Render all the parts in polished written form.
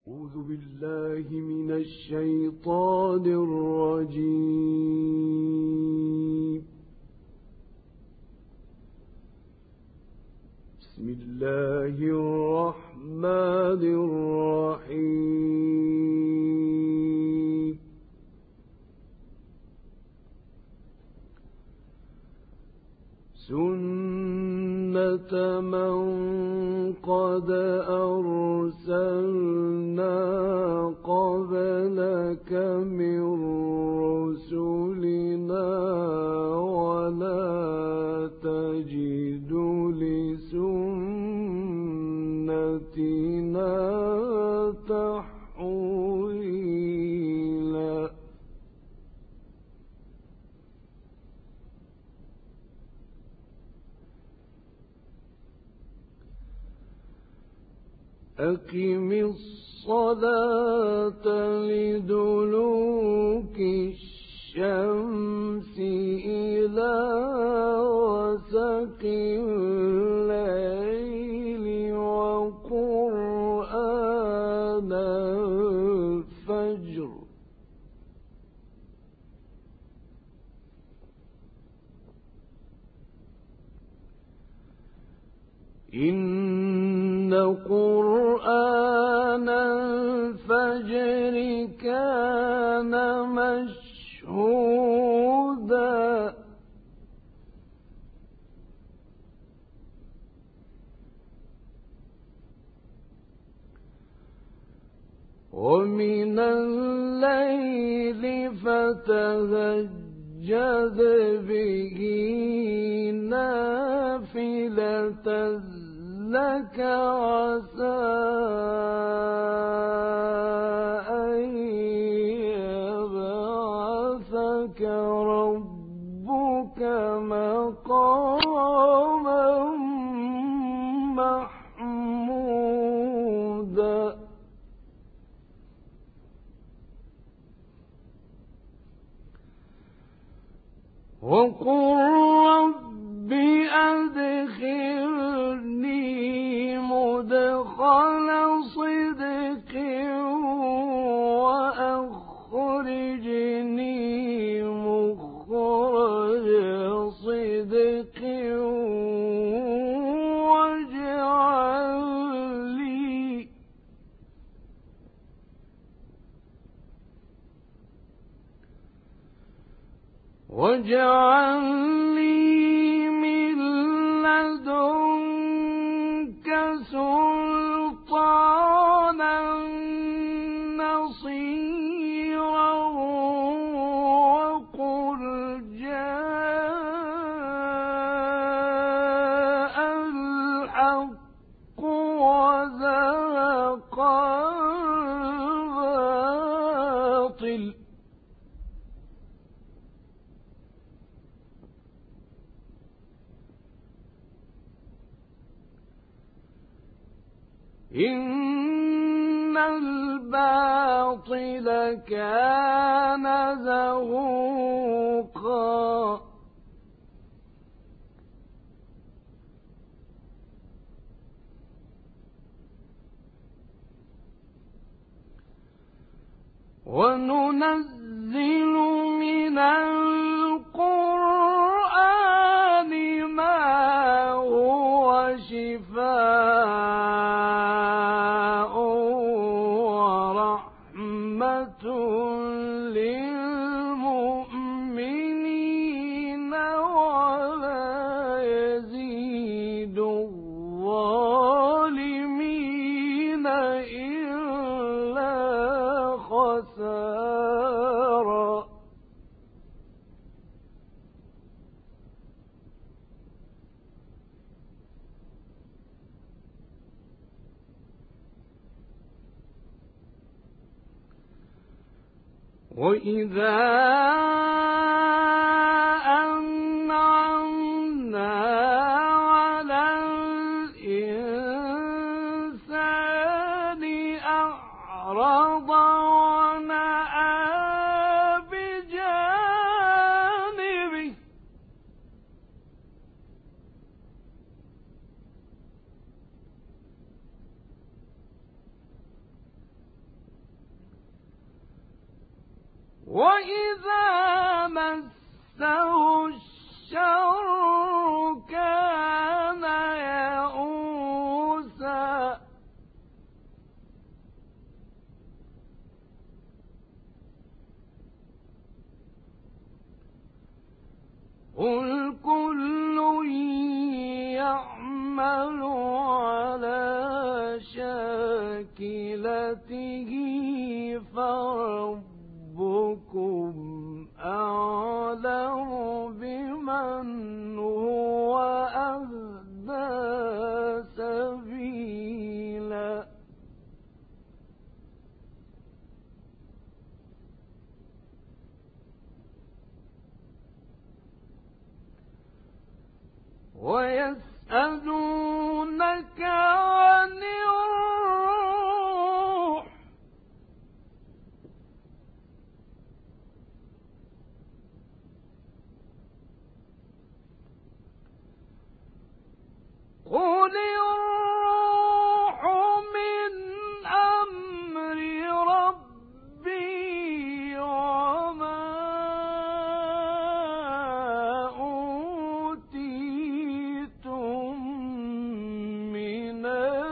أعوذ بالله من الشيطان الرجيم. بسم الله الرحمن الرحيم. سنة من قد أرسلنا قبلك من رسلنا ولا تجد لسنتنا تحويلا. أقم الصلاة لدلوك الشمس إلى غسق الليل وقرآن الفجر إن قرآن الفجر كان مشهودا. ومن الليل فتهجد به نافلة لك عسى أن يبعثك ربك مقاما محمودا. وقل رب أدخلني مدخل صدق وأخرجني مخرج صدق واجعل لي من لدنك سلطانا نصيرا. وقل جاء الحق وزهق الباطل إن الباطل كان زهوقا. وننزل من القرآن ما هو شفاء ورحمة للمؤمنين ولا يزيد الظالمين إلا خسارا. وإذا أنعمنا على الإنسان أعرض ونأى بجانبه وإذا مسه الشر كان يئوسا قل كل يعمل على شاكلته فربكم أعلم بمن هو أهدى سبيلا ويسألونك عن الروح قل الروح من أمر ربي وما أوتيتم من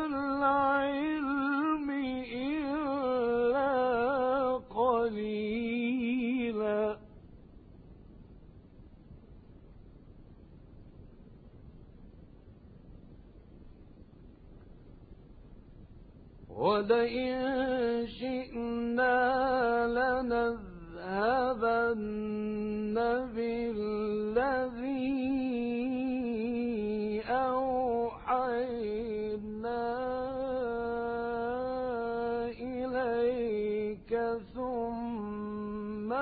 العلم إلا قليلا ولئن شئنا لنذهبن بالذي أوحينا إليك ثم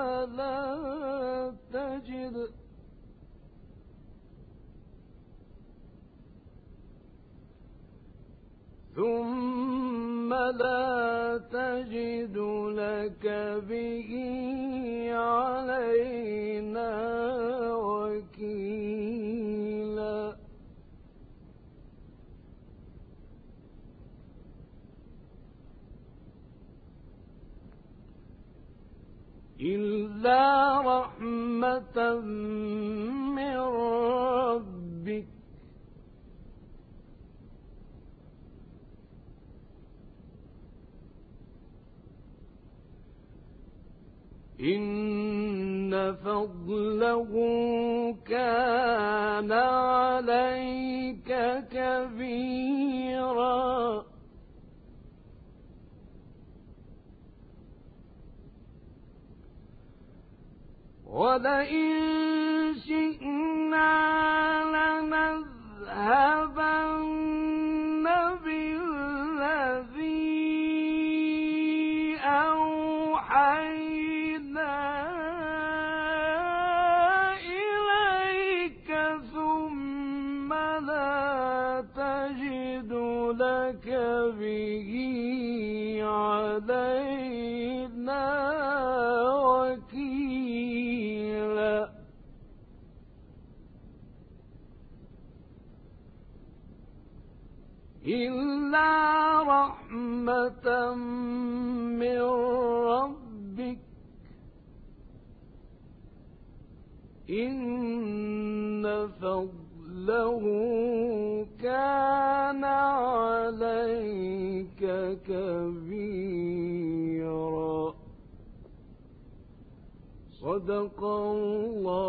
لا تجد لك به علينا وكيلا إلا رحمة من ربك إن فضله كان عليك كبيرا ولئن شئنا لنذهبن بالذي أوحينا إليك ثم لا تجد لك به علينا وكيلا إلا رحمة من ربك إن فضله كان عليك كبيرا صدق الله